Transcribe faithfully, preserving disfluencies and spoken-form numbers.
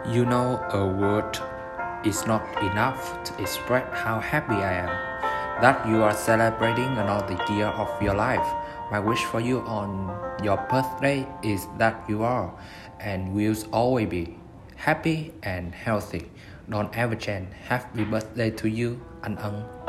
You know, a word is not enough to express how happy I am that you are celebrating another year of your life. My wish for you on your birthday is that you are and will always be happy and healthy. Don't ever change. Happy birthday to you, anh Ân.